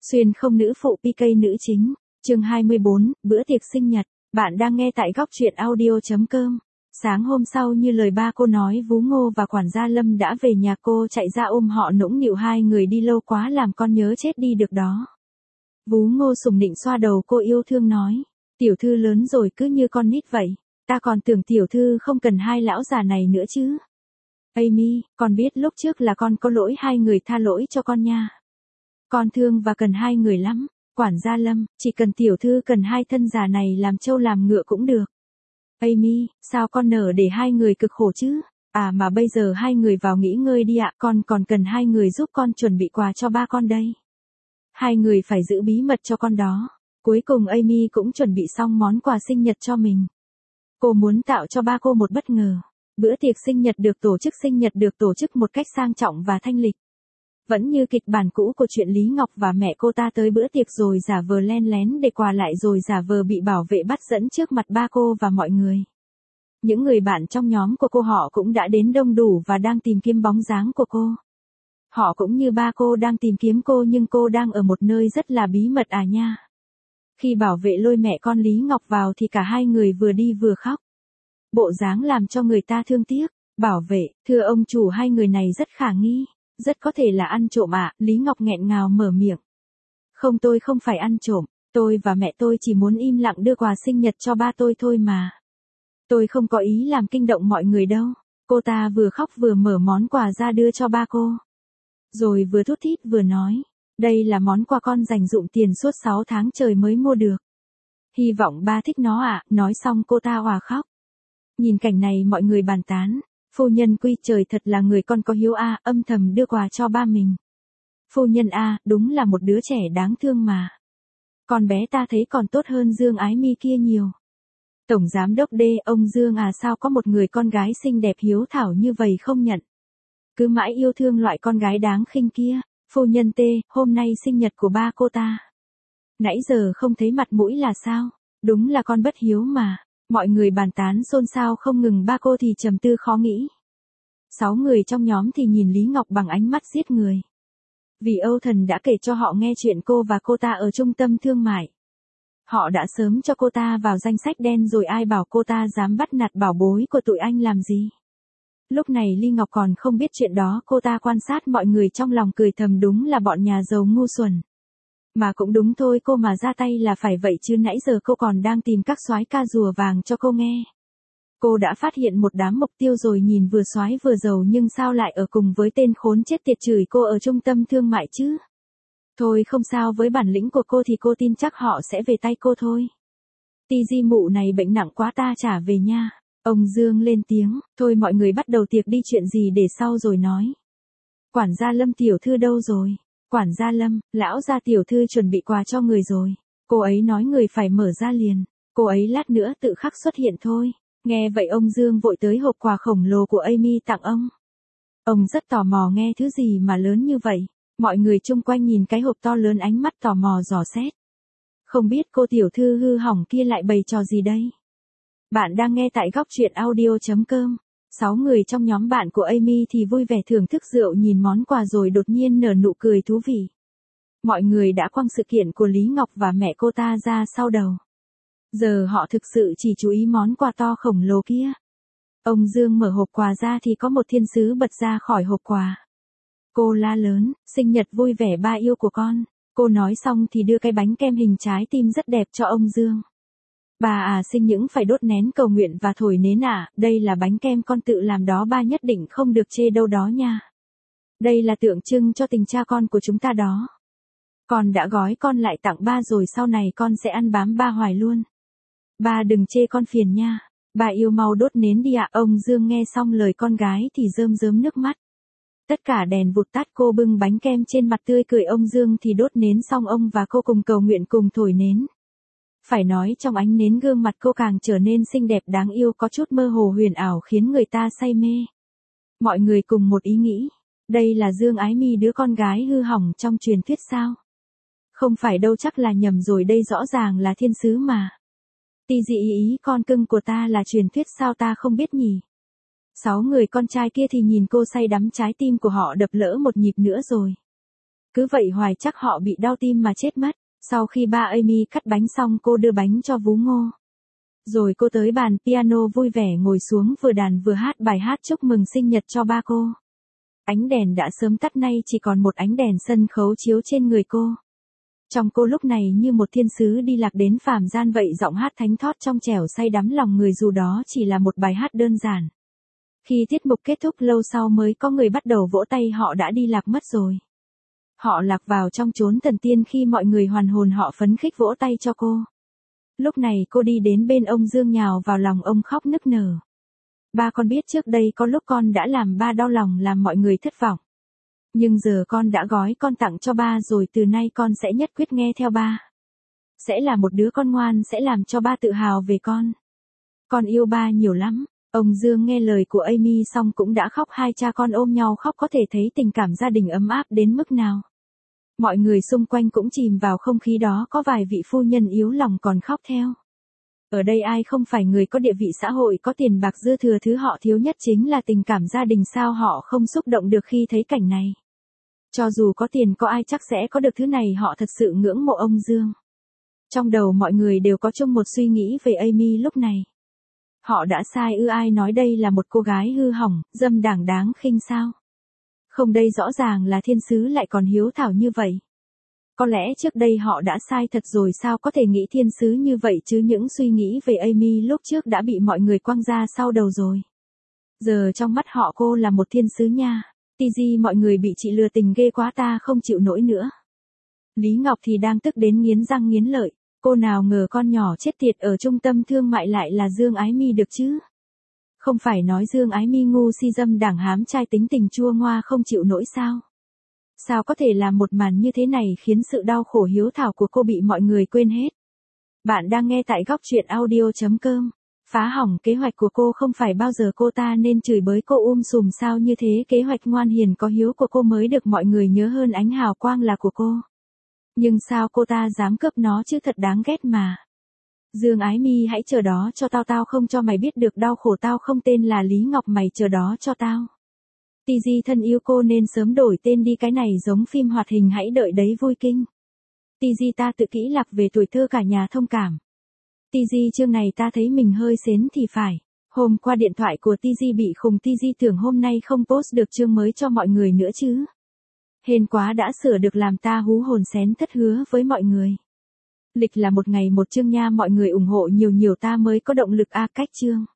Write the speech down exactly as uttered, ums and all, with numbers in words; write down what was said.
Xuyên không nữ phụ pê ca nữ chính, chương hai mươi bốn, bữa tiệc sinh nhật, bạn đang nghe tại góc truyện audio.com. Sáng hôm sau như lời ba cô nói, Vú Ngô và quản gia Lâm đã về nhà cô, chạy ra ôm họ nũng nịu, hai người đi lâu quá làm con nhớ chết đi được đó. Vú Ngô sủng nịnh xoa đầu cô yêu thương nói, tiểu thư lớn rồi cứ như con nít vậy, ta còn tưởng tiểu thư không cần hai lão già này nữa chứ. Amy, con biết lúc trước là con có lỗi, hai người tha lỗi cho con nha. Con thương và cần hai người lắm. Quản gia Lâm, chỉ cần tiểu thư cần hai thân già này làm trâu làm ngựa cũng được. Amy, sao con nỡ để hai người cực khổ chứ? À mà bây giờ hai người vào nghỉ ngơi đi ạ, con còn cần hai người giúp con chuẩn bị quà cho ba con đây. Hai người phải giữ bí mật cho con đó. Cuối cùng Amy cũng chuẩn bị xong món quà sinh nhật cho mình. Cô muốn tạo cho ba cô một bất ngờ. Bữa tiệc sinh nhật được tổ chức sinh nhật được tổ chức một cách sang trọng và thanh lịch. Vẫn như kịch bản cũ của chuyện Lý Ngọc và mẹ cô ta tới bữa tiệc rồi giả vờ len lén để quà lại rồi giả vờ bị bảo vệ bắt dẫn trước mặt ba cô và mọi người. Những người bạn trong nhóm của cô họ cũng đã đến đông đủ và đang tìm kiếm bóng dáng của cô. Họ cũng như ba cô đang tìm kiếm cô, nhưng cô đang ở một nơi rất là bí mật à nha. Khi bảo vệ lôi mẹ con Lý Ngọc vào thì cả hai người vừa đi vừa khóc. Bộ dáng làm cho người ta thương tiếc. Bảo vệ, thưa ông chủ, hai người này rất khả nghi. Rất có thể là ăn trộm ạ, à, Lý Ngọc nghẹn ngào mở miệng. Không, tôi không phải ăn trộm, tôi và mẹ tôi chỉ muốn im lặng đưa quà sinh nhật cho ba tôi thôi mà. Tôi không có ý làm kinh động mọi người đâu. Cô ta vừa khóc vừa mở món quà ra đưa cho ba cô. Rồi vừa thút thít vừa nói, đây là món quà con dành dụm tiền suốt sáu tháng trời mới mua được. Hy vọng ba thích nó ạ, à. Nói xong cô ta òa khóc. Nhìn cảnh này mọi người bàn tán. Phu nhân quy trời, thật là người con có hiếu a, à, âm thầm đưa quà cho ba mình. Phu nhân a, à, đúng là một đứa trẻ đáng thương mà. Con bé ta thấy còn tốt hơn Dương Ái Mi kia nhiều. Tổng giám đốc D, ông Dương à, sao có một người con gái xinh đẹp hiếu thảo như vậy không nhận. Cứ mãi yêu thương loại con gái đáng khinh kia. Phu nhân T, hôm nay sinh nhật của ba cô ta. Nãy giờ không thấy mặt mũi là sao? Đúng là con bất hiếu mà. Mọi người bàn tán xôn xao không ngừng, ba cô thì trầm tư khó nghĩ. Sáu người trong nhóm thì nhìn Lý Ngọc bằng ánh mắt giết người. Vì Âu Thần đã kể cho họ nghe chuyện cô và cô ta ở trung tâm thương mại. Họ đã sớm cho cô ta vào danh sách đen rồi, ai bảo cô ta dám bắt nạt bảo bối của tụi anh làm gì. Lúc này Lý Ngọc còn không biết chuyện đó, cô ta quan sát mọi người trong lòng cười thầm, đúng là bọn nhà giàu ngu xuẩn. Mà cũng đúng thôi, cô mà ra tay là phải vậy chứ, nãy giờ cô còn đang tìm các soái ca rùa vàng cho cô nghe. Cô đã phát hiện một đám mục tiêu rồi, nhìn vừa soái vừa giàu nhưng sao lại ở cùng với tên khốn chết tiệt chửi cô ở trung tâm thương mại chứ. Thôi không sao, với bản lĩnh của cô thì cô tin chắc họ sẽ về tay cô thôi. Ti Di mụ này bệnh nặng quá, ta trả về nha. Ông Dương lên tiếng, thôi mọi người bắt đầu tiệc đi, chuyện gì để sau rồi nói. Quản gia Lâm tiểu thư đâu rồi? Quản gia Lâm, lão gia tiểu thư chuẩn bị quà cho người rồi. Cô ấy nói người phải mở ra liền. Cô ấy lát nữa tự khắc xuất hiện thôi. Nghe vậy ông Dương vội tới hộp quà khổng lồ của Amy tặng ông. Ông rất tò mò nghe thứ gì mà lớn như vậy. Mọi người chung quanh nhìn cái hộp to lớn, ánh mắt tò mò dò xét. Không biết cô tiểu thư hư hỏng kia lại bày trò gì đây? Bạn đang nghe tại góc truyện audio.com. Sáu người trong nhóm bạn của Amy thì vui vẻ thưởng thức rượu, nhìn món quà rồi đột nhiên nở nụ cười thú vị. Mọi người đã quăng sự kiện của Lý Ngọc và mẹ cô ta ra sau đầu. Giờ họ thực sự chỉ chú ý món quà to khổng lồ kia. Ông Dương mở hộp quà ra thì có một thiên sứ bật ra khỏi hộp quà. Cô la lớn, sinh nhật vui vẻ ba yêu của con. Cô nói xong thì đưa cái bánh kem hình trái tim rất đẹp cho ông Dương. Bà à, sinh những phải đốt nén cầu nguyện và thổi nến à, đây là bánh kem con tự làm đó, ba nhất định không được chê đâu đó nha. Đây là tượng trưng cho tình cha con của chúng ta đó. Con đã gói con lại tặng ba rồi, sau này con sẽ ăn bám ba hoài luôn. Ba đừng chê con phiền nha. Bà yêu mau đốt nến đi ạ. Ông Dương nghe xong lời con gái thì rơm rớm nước mắt. Tất cả đèn vụt tắt, cô bưng bánh kem trên mặt tươi cười, ông Dương thì đốt nến xong ông và cô cùng cầu nguyện cùng thổi nến. Phải nói trong ánh nến gương mặt cô càng trở nên xinh đẹp đáng yêu, có chút mơ hồ huyền ảo khiến người ta say mê. Mọi người cùng một ý nghĩ, đây là Dương Ái Mi, đứa con gái hư hỏng trong truyền thuyết sao? Không phải đâu, chắc là nhầm rồi, đây rõ ràng là thiên sứ mà. Ti Dị ý, ý con cưng của ta là truyền thuyết sao ta không biết nhỉ? Sáu người con trai kia thì nhìn cô say đắm, trái tim của họ đập lỡ một nhịp nữa rồi. Cứ vậy hoài chắc họ bị đau tim mà chết mất. Sau khi ba Amy cắt bánh xong cô đưa bánh cho Vú Ngô. Rồi cô tới bàn piano vui vẻ ngồi xuống vừa đàn vừa hát bài hát chúc mừng sinh nhật cho ba cô. Ánh đèn đã sớm tắt nay chỉ còn một ánh đèn sân khấu chiếu trên người cô. Trong cô lúc này như một thiên sứ đi lạc đến phàm gian vậy, giọng hát thánh thót trong trẻo say đắm lòng người dù đó chỉ là một bài hát đơn giản. Khi tiết mục kết thúc lâu sau mới có người bắt đầu vỗ tay, họ đã đi lạc mất rồi. Họ lạc vào trong chốn thần tiên khi mọi người hoàn hồn, họ phấn khích vỗ tay cho cô. Lúc này cô đi đến bên ông Dương nhào vào lòng ông khóc nức nở. Ba, con biết trước đây có lúc con đã làm ba đau lòng, làm mọi người thất vọng. Nhưng giờ con đã gói con tặng cho ba rồi, từ nay con sẽ nhất quyết nghe theo ba. Sẽ là một đứa con ngoan, sẽ làm cho ba tự hào về con. Con yêu ba nhiều lắm. Ông Dương nghe lời của Amy xong cũng đã khóc, hai cha con ôm nhau khóc, có thể thấy tình cảm gia đình ấm áp đến mức nào. Mọi người xung quanh cũng chìm vào không khí đó, có vài vị phu nhân yếu lòng còn khóc theo. Ở đây ai không phải người có địa vị xã hội, có tiền bạc dư thừa, thứ họ thiếu nhất chính là tình cảm gia đình, sao họ không xúc động được khi thấy cảnh này. Cho dù có tiền có ai chắc sẽ có được thứ này, họ thật sự ngưỡng mộ ông Dương. Trong đầu mọi người đều có chung một suy nghĩ về Amy lúc này. Họ đã sai ư? Ai nói đây là một cô gái hư hỏng, dâm đảng đáng khinh sao? Không, đây rõ ràng là thiên sứ lại còn hiếu thảo như vậy. Có lẽ trước đây họ đã sai thật rồi, sao có thể nghĩ thiên sứ như vậy chứ? Những suy nghĩ về Amy lúc trước đã bị mọi người quăng ra sau đầu rồi. Giờ trong mắt họ cô là một thiên sứ nha. Tigi, mọi người bị chị lừa tình ghê quá, ta không chịu nổi nữa. Lý Ngọc thì đang tức đến nghiến răng nghiến lợi. Cô nào ngờ con nhỏ chết tiệt ở trung tâm thương mại lại là Dương Ái Mi được chứ. Không phải nói Dương Ái Mi ngu si dâm đảng hám trai tính tình chua ngoa không chịu nổi sao? Sao có thể làm một màn như thế này khiến sự đau khổ hiếu thảo của cô bị mọi người quên hết? Bạn đang nghe tại góc truyện audio chấm com. Phá hỏng kế hoạch của cô, không phải bao giờ cô ta nên chửi bới cô um sùm sao như thế? Kế hoạch ngoan hiền có hiếu của cô mới được mọi người nhớ hơn ánh hào quang là của cô. Nhưng sao cô ta dám cướp nó chứ, thật đáng ghét mà. Dương Ái Mi, hãy chờ đó cho tao, tao không cho mày biết được đau khổ, tao không tên là Lý Ngọc, mày chờ đó cho tao. Tigi thân yêu, cô nên sớm đổi tên đi, cái này giống phim hoạt hình, hãy đợi đấy vui kinh. Tigi, ta tự kỹ lạc về tuổi thơ, cả nhà thông cảm. Tigi, chương này ta thấy mình hơi sến thì phải. Hôm qua điện thoại của Tigi bị khùng, Tigi tưởng hôm nay không post được chương mới cho mọi người nữa chứ. Hên quá đã sửa được, làm ta hú hồn xén thất hứa với mọi người. Lịch là một ngày một chương nha, mọi người ủng hộ nhiều nhiều ta mới có động lực a cách chương.